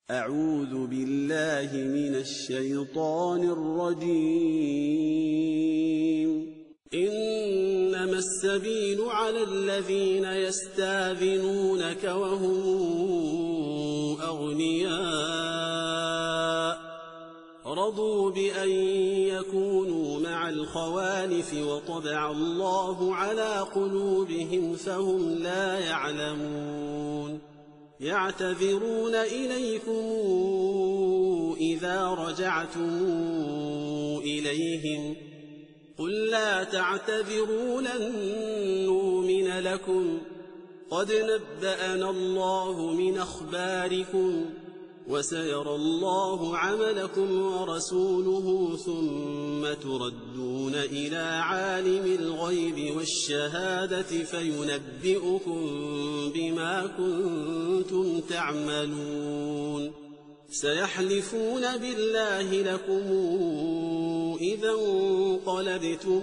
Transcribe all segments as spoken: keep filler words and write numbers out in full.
أعوذ بالله من الشيطان الرجيم. إنما السبيل على الذين يستاذنونك وهم أغنياء رضوا بأن يكونوا مع الخوالف وطبع الله على قلوبهم فهم لا يعلمون. يعتذرون إليكم إذا رجعتم إليهم قل لا تعتذروا لن نؤمن لكم قد نبأنا الله من أخباركم وسيرى الله عملكم ورسوله ثم تردون إلى عالم الغيب والشهادة فينبئكم بما كنتم تعملون. سيحلفون بالله لكم إذا انقلبتم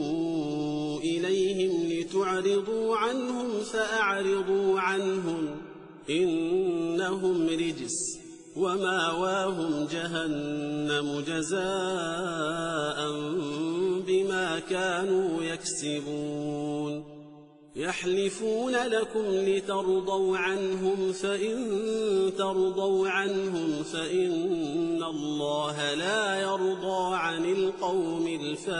إليهم لتعرضوا عنهم فأعرضوا عنهم إنهم رجس وماواهم جهنم جزاء بما كانوا يكسبون. يحلفون لكم لترضوا عنهم فإن ترضوا عنهم فإن الله لا يرضى عن القوم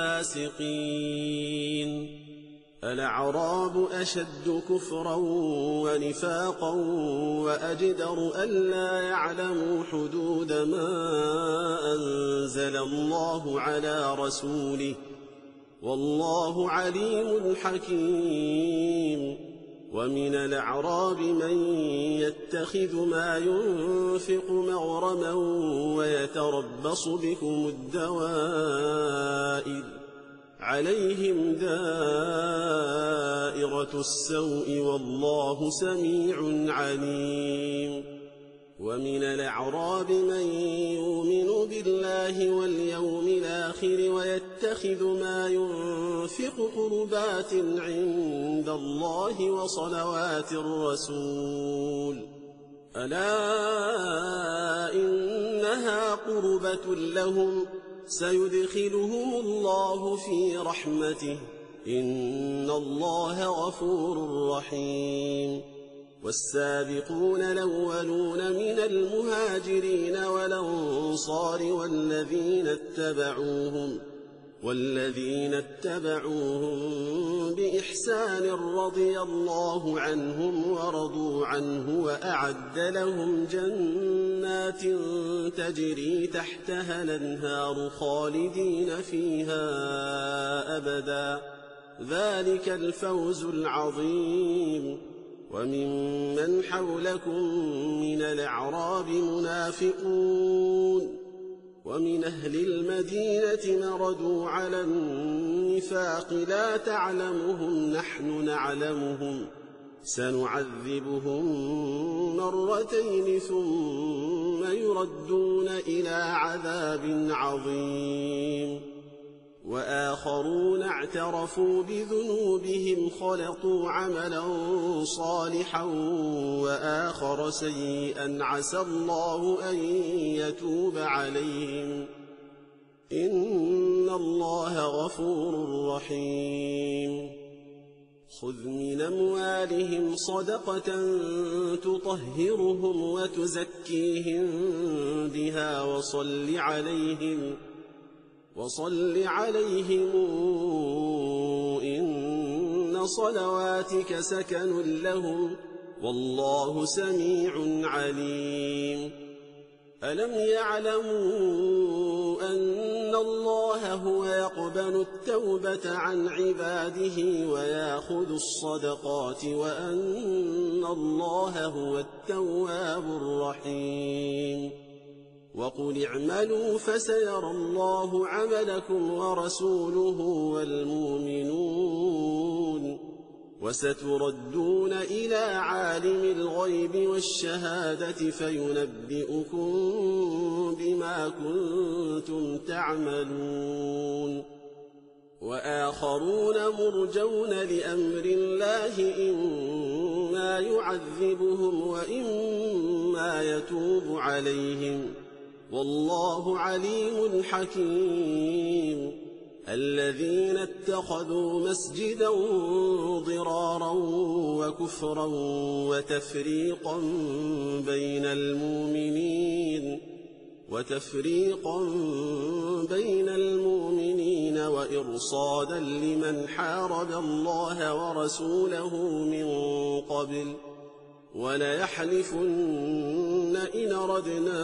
الفاسقين. الأعراب أشد كفرا ونفاقا وأجدر ألا يعلموا حدود ما أنزل الله على رسوله والله عليم حكيم. ومن الأعراب من يتخذ ما ينفق مغرما ويتربص بكم الدوائر عليهم دائرة السوء والله سميع عليم. ومن الأعراب من يؤمن بالله واليوم الآخر ويتخذ ما ينفق قربات عند الله وصلوات الرسول ألا إنها قربة لهم سيدخلهم الله في رحمته إن الله غفور رحيم. والسابقون الأولون من المهاجرين والأنصار والذين اتبعوهم والذين اتبعوهم بإحسان رضي الله عنهم ورضوا عنه وأعد لهم جنات تجري تحتها الأنهار خالدين فيها أبدا ذلك الفوز العظيم. وممن حولكم من الأعراب منافقون ومن أهل المدينة مردوا على النفاق لا تعلمهم نحن نعلمهم سنعذبهم مرتين ثم يردون إلى عذاب عظيم. وآخرون اعترفوا بذنوبهم خلطوا عملا صالحا وآخر سيئا عسى الله أن يتوب عليهم إن الله غفور رحيم. خذ من أموالهم صدقة تطهرهم وتزكيهم بها وصل عليهم وصل عليهم إن صلواتك سكن لهم والله سميع عليم. ألم يعلموا أن الله هو يقبل التوبة عن عباده ويأخذ الصدقات وأن الله هو التواب الرحيم. وقل اعملوا فسيرى الله عملكم ورسوله والمؤمنون وستردون إلى عالم الغيب والشهادة فينبئكم بما كنتم تعملون. وآخرون مرجون لأمر الله إما يعذبهم وإما يتوب عليهم والله عليم حكيم الذين اتخذوا مسجدا ضرارا وكفرا وتفريقا بين المؤمنين وتفريقا بين المؤمنين وإرصادا لمن حارب الله ورسوله من قبل وليحلفن إن أردنا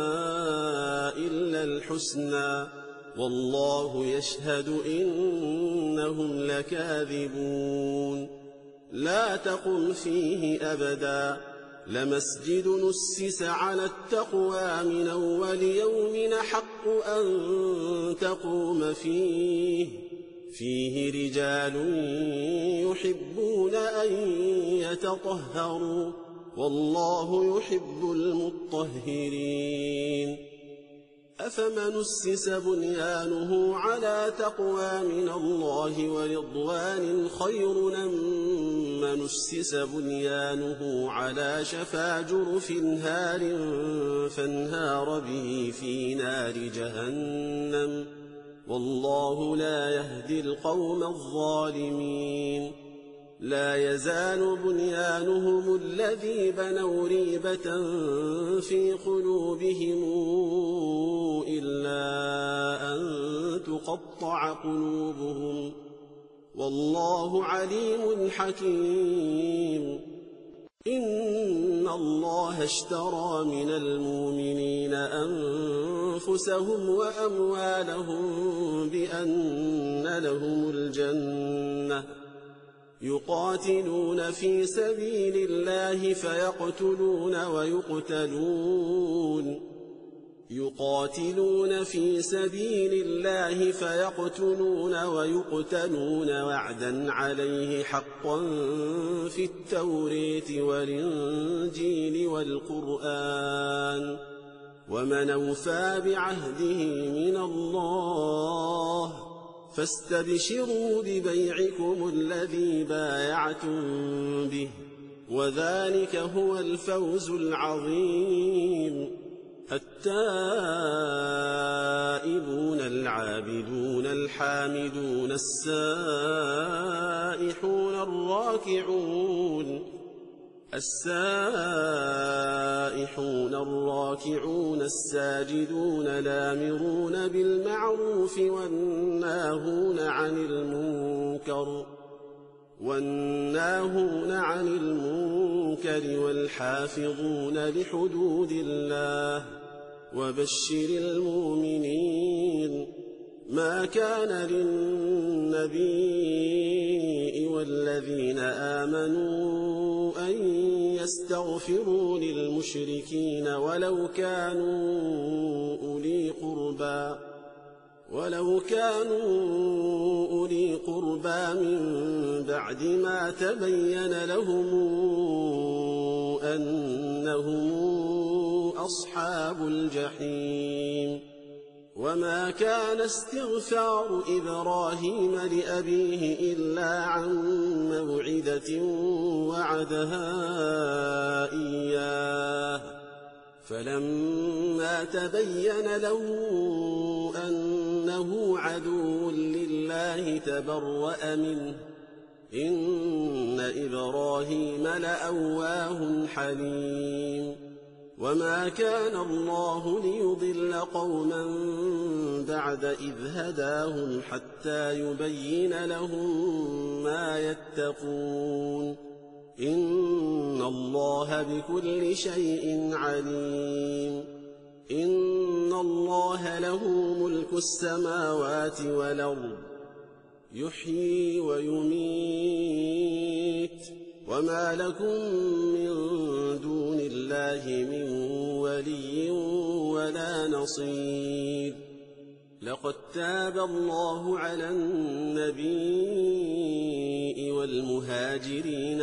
إلا الحسنى والله يشهد إنهم لكاذبون لا تقم فيه أبدا لمسجد نسس على التقوى من أول يوم حق أن تقوم فيه فيه رجال يحبون أن يتطهروا والله يحب المطهرين أفمن أسس بنيانه على تقوى من الله ورضوان خير أم من أسس بنيانه على شفا جرف هار فانهار به في نار جهنم والله لا يهدي القوم الظالمين لا يزال بنيانهم الذي بنوا ريبة في قلوبهم إلا أن تقطع قلوبهم والله عليم حكيم إن الله اشترى من المؤمنين أنفسهم وأموالهم بأن لهم الجنة يقاتلون في سبيل الله فيقتلون ويقتلون يقاتلون في سبيل الله فيقتلون ويقتلون وعدا عليه حقا في التوراة والإنجيل والقرآن ومن أوفى بعهده من الله فاستبشروا ببيعكم الذي بايعتم به وذلك هو الفوز العظيم التائبون العابدون الحامدون السائحون الراكعون السائحون الراكعون الساجدون الآمرون بالمعروف والناهون عن المنكر والناهون عن المنكر والحافظون لحدود الله وبشر المؤمنين ما كان للنبي والذين آمنوا أن يستغفروا للمشركين ولو كانوا أولي قربى ولو كانوا أولي قربى من بعد ما تبين لهم أنهم أصحاب الجحيم وما كان استغفار إبراهيم لأبيه إلا عن موعدة وعدها إياه فلما تبين له أنه عدو لله تبرأ منه إن إبراهيم لأواه حليم وما كان الله ليضل قوما بعد إذ هداهم حتى يبين لهم ما يتقون إن الله بكل شيء عليم إن الله له ملك السماوات والأرض يحيي ويميت وما لكم من دون الله من ولي ولا نصير لقد تاب الله على النبي والمهاجرين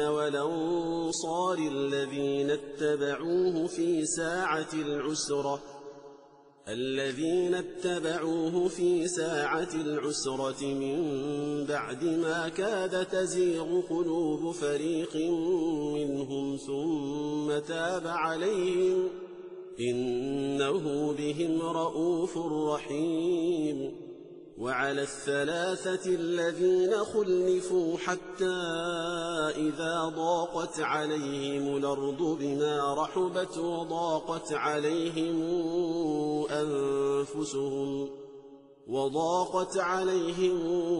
والأنصار الذين اتبعوه في ساعة العسرة الذين اتبعوه في ساعة العسرة من بعد ما كاد تزيغ قلوب فريق منهم ثم تاب عليهم إنه بهم رءوف رحيم. وعلى الثلاثة الذين خلفوا حتى إذا ضاقت عليهم الأرض بما رحبت وضاقت عليهم أنفسهم وضاقت عليهم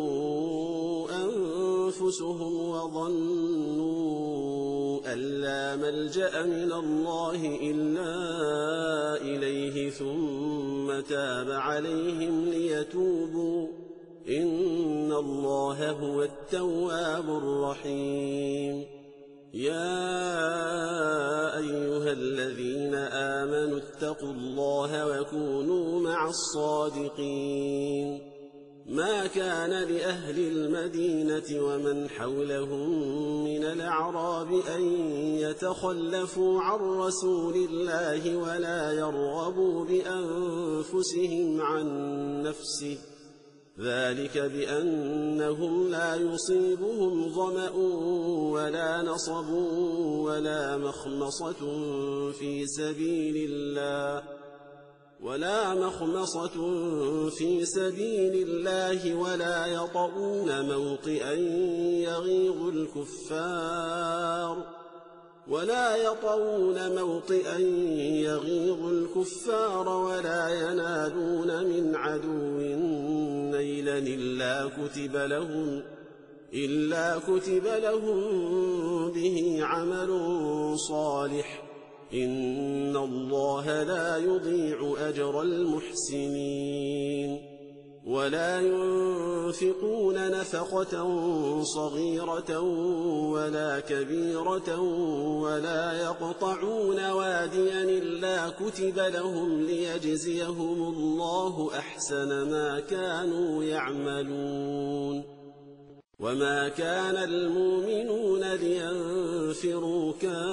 أنفسهم وظنوا أن لا ملجأ من الله إلا إليه ثم تاب عليهم ليتوبوا إن الله هو التواب الرحيم. يا أيها الذين آمنوا اتقوا الله وكونوا مع الصادقين. ما كان لأهل المدينة ومن حولهم من الأعراب أن يتخلفوا عن رسول الله ولا يرغبوا بأنفسهم عن نفسه ذلك بأنهم لا يصيبهم ظمأ ولا نصب ولا مخمصة في سبيل الله ولا مخمصة في سبيل الله ولا يطؤون موطئا يغيظ الكفار ولا يطؤون موطئا يغيظ الكفار ولا ينالون من عدو نيلا إلا كتب لهم إلا كتب لهم به عمل صالح إن الله لا يضيع أجر المحسنين. ولا ينفقون نفقة صغيرة ولا كبيرة ولا يقطعون واديا إلا كتب لهم ليجزيهم الله أحسن ما كانوا يعملون. وما كان المؤمنون لينفروا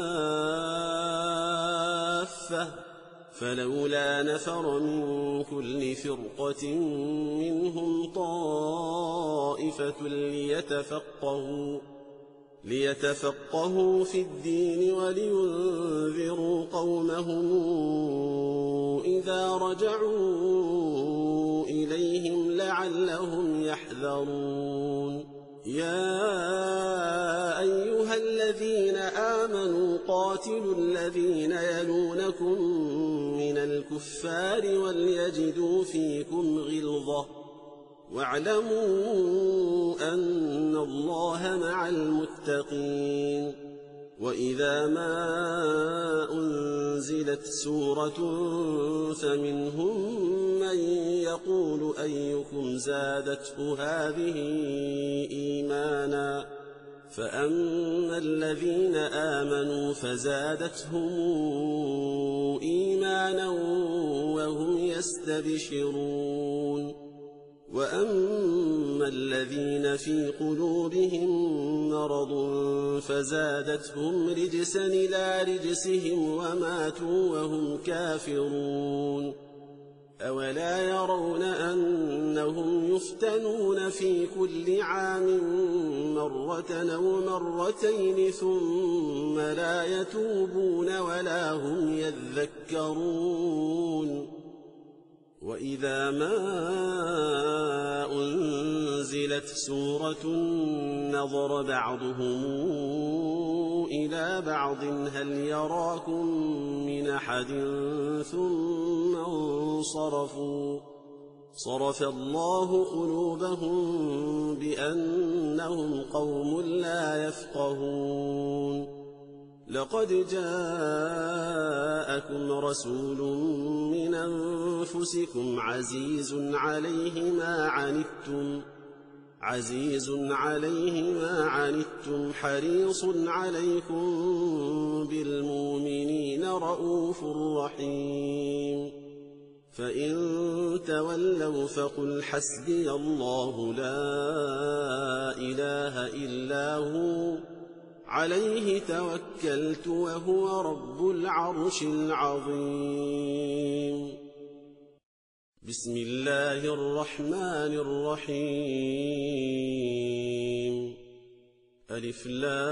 كافة فلولا نفر من كل فرقة منهم طائفة ليتفقهوا ليتفقهوا في الدين ولينذروا قومهم إذا رجعوا إليهم لعلهم يحذرون. يا أيها الذين آمنوا قاتلوا الذين يلونكم من الكفار وليجدوا فيكم غلظة واعلموا أن الله مع المتقين. وإذا ما أنزلت سورة فمنهم من يقول أيكم زادته هذه إيمانا فأما الذين آمنوا فزادتهم إيمانا وهم يستبشرون. وأما الذين في قلوبهم مرض فزادتهم رجسا إلى رجسهم وماتوا وهم كافرون. أولا يرون أنهم يفتنون في كل عام مرة أو مرتين ثم لا يتوبون ولا هم يذكرون. وإذا ما أنزلت سورة نظر بعضهم إلى بعض هل يراكم من أحد ثم انصرفوا صرف الله قلوبهم بأنهم قوم لا يفقهون. لقد جاءكم رسول من أنفسكم عزيز عليه ما عنتم عزيز عليه ما عنتم حريص عليكم بالمؤمنين رءوف رحيم. فإن تولوا فقل حسبي الله لا إله إلا هو عليه توكلت وهو رب العرش العظيم. بسم الله الرحمن الرحيم ألف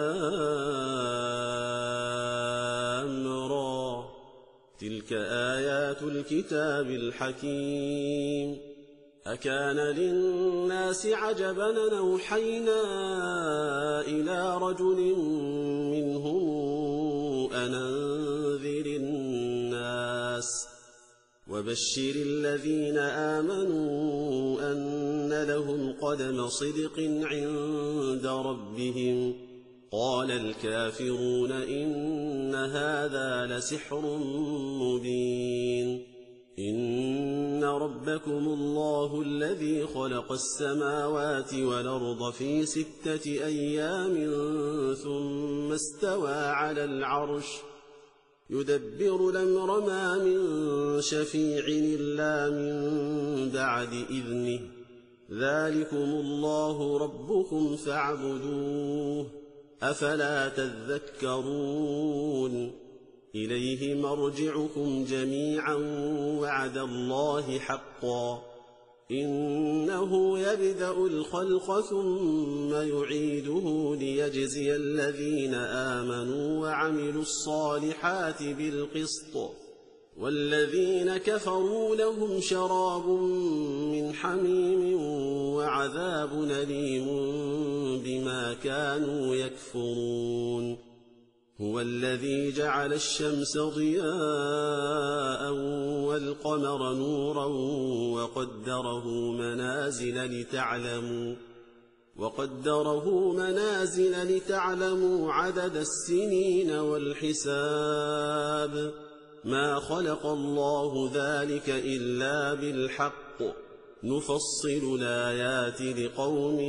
لام را تلك آيات الكتاب الحكيم أكان للناس عجبا أن أوحينا إلى رجل منهم أن أنذر الناس وبشر الذين آمنوا أن لهم قدم صدق عند ربهم قال الكافرون إن هذا لسحر مبين إن ربكم الله الذي خلق السماوات والأرض في ستة أيام ثم استوى على العرش يدبر الأمر ما من شفيع إلا من بعد إذنه ذلكم الله ربكم فاعبدوه أفلا تذكرون إليه مرجعكم جميعا وعد الله حقا إنه يبدأ الخلق ثم يعيده ليجزي الذين آمنوا وعملوا الصالحات بالقسط والذين كفروا لهم شراب من حميم وعذاب أليم بما كانوا يكفرون هو الذي جعل الشمس ضياء والقمر نورا وقدره منازل لتعلموا وقدره منازل لتعلموا عدد السنين والحساب ما خلق الله ذلك إلا بالحق نفصل الآيات لقوم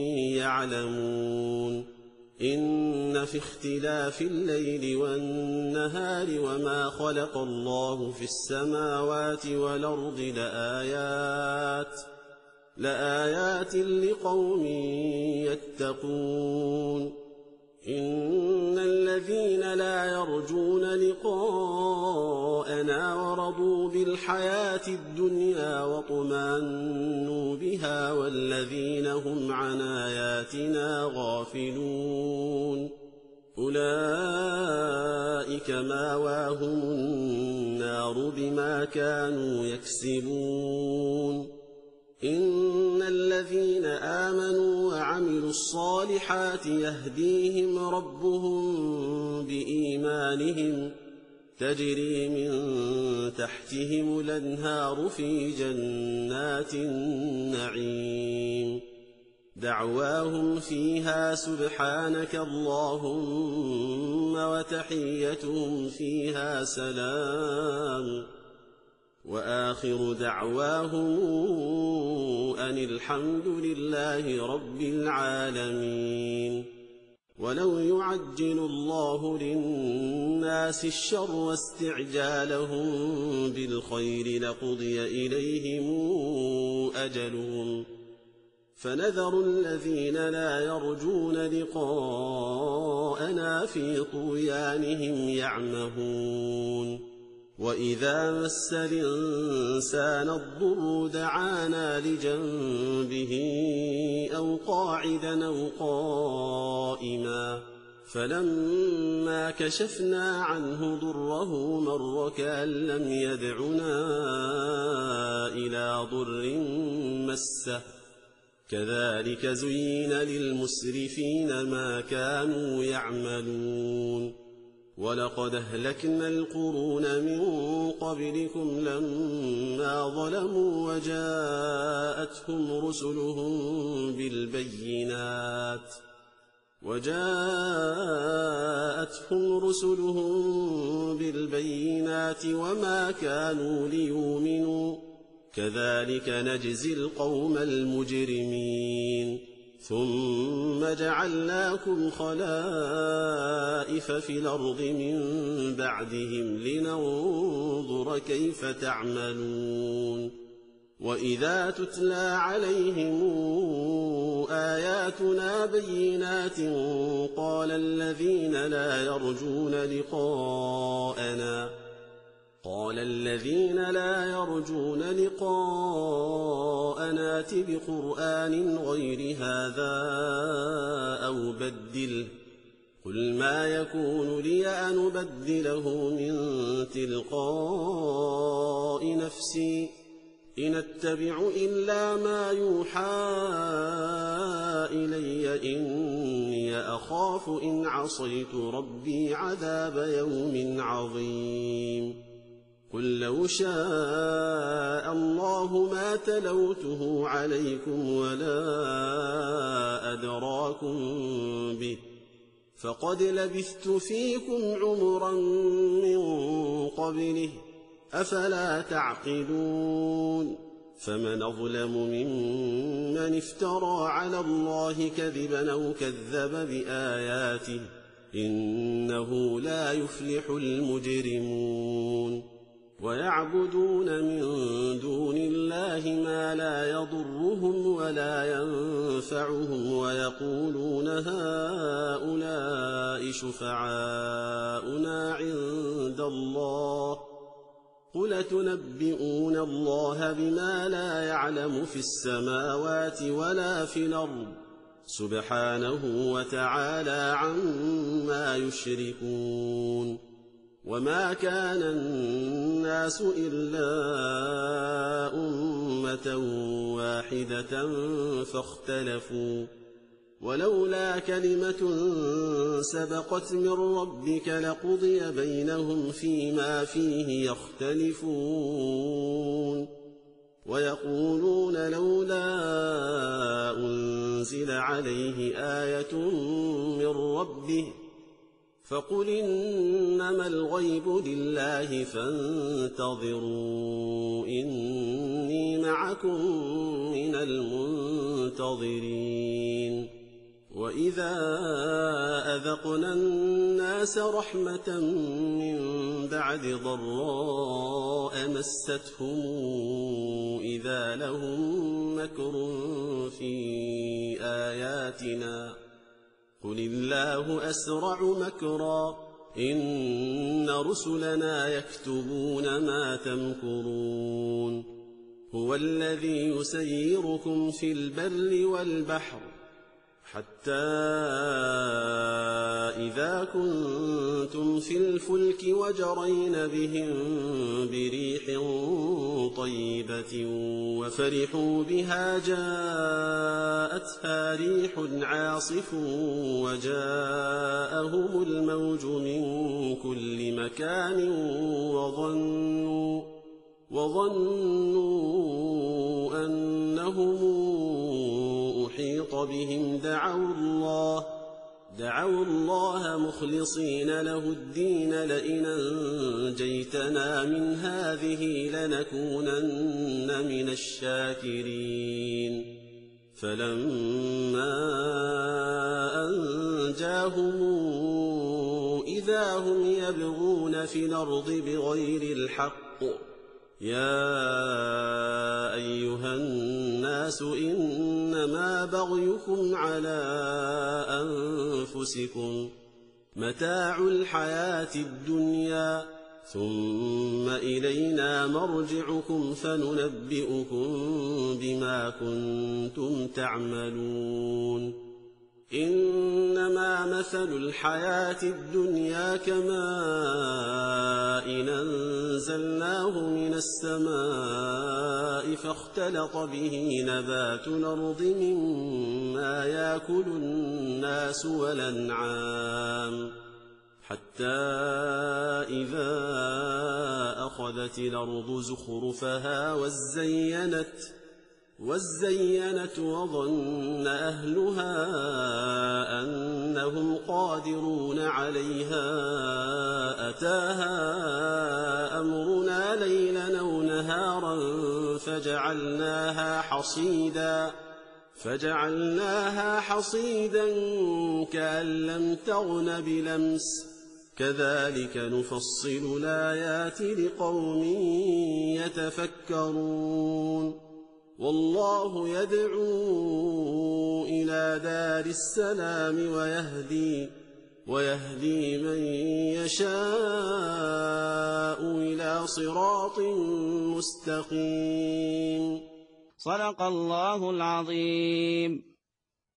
يعلمون إن في اختلاف الليل والنهار وما خلق الله في السماوات والأرض لآيات لآيات لقوم يتقون إن الذين لا يرجون لقاءنا ورضوا بالحياة الدنيا واطمأنوا بها والذين هم عن آياتنا غافلون أولئك مأواهم النار بما كانوا يكسبون إن الذين آمنوا وعملوا الصالحات يهديهم ربهم بإيمانهم تجري من تحتهم الأنهار في جنات النعيم دعواهم فيها سبحانك اللهم وتحيتهم فيها سلام وآخر دعواهم أن الحمد لله رب العالمين ولو يعجل الله للناس الشر واستعجالهم بالخير لقضي إليهم أجلهم فنذر الذين لا يرجون لقاءنا في طغيانهم يعمهون وإذا مس الإنسان الضر دعانا لجنبه أو قاعدا أو قائما فلما كشفنا عنه ضره مر كأن لم يدعنا إلى ضر مسه كذلك زين للمسرفين ما كانوا يعملون ولقد أهلكنا القرون من قبلكم لما ظلموا وجاءتهم رسلهم بالبينات وجاءتهم رسلهم بالبينات وما كانوا ليؤمنوا كذلك نجزي القوم المجرمين ثم جعلناكم خلائف في الأرض من بعدهم لننظر كيف تعملون وإذا تتلى عليهم آياتنا بينات قال الذين لا يرجون لقاءنا قال الذين لا يرجون لقاءنا ائت بقرآن غير هذا أو بدله قل ما يكون لي أن أبدله من تلقاء نفسي إن أتبع إلا ما يوحى إلي إني أخاف إن عصيت ربي عذاب يوم عظيم قل لو شاء الله ما تلوته عليكم ولا أدراكم به فقد لبثت فيكم عمرا من قبله أفلا تعقلون فمن أظلم ممن افترى على الله كذبا أو كذب بآياته إنه لا يفلح المجرمون ويعبدون من دون الله ما لا يضرهم ولا ينفعهم ويقولون هؤلاء شفعاؤنا عند الله قل تنبئون الله بما لا يعلم في السماوات ولا في الأرض سبحانه وتعالى عما يشركون وما كان الناس إلا أمة واحدة فاختلفوا ولولا كلمة سبقت من ربك لقضي بينهم فيما فيه يختلفون ويقولون لولا أنزل عليه آية من ربه فقل إنما الغيب لله فانتظروا إني معكم من المنتظرين وإذا أذقنا الناس رحمة من بعد ضراء مستهم إذا لهم مكر في آياتنا قل الله أسرع مكرا إن رسلنا يكتبون ما تمكرون هو الذي يسيركم في البر والبحر حتى إذا كنتم في الفلك وجرين بهم بريح طيبة وفرحوا بها جاءتها ريح عاصف وجاءهم الموج من كل مكان وظنوا وظنوا أنهم أحيط بهم دعوا الله دعوا الله مخلصين له الدين لئن أنجيتنا من هذه لنكونن من الشاكرين فلما أنجاهم إذا هم يبغون في الأرض بغير الحق يا أيها الناس إنما بغيكم على أنفسكم متاع الحياة الدنيا ثم إلينا مرجعكم فننبئكم بما كنتم تعملون إنما مثل الحياة الدنيا كماء أنزلناه من السماء فاختلط به نبات الأرض مما يأكل الناس والأنعام حتى إذا أخذت الأرض زخرفها وزينت وزينت وظن أهلها أنهم قادرون عليها أتاها أمرنا ليلا أو نهارا فجعلناها حصيدا فجعلناها حصيدا كأن لم تغن بلمس كذلك نفصل الآيات لقوم يتفكرون والله يدعو إلى دار السلام ويهدي ويهدي من يشاء إلى صراط مستقيم. صدق الله العظيم.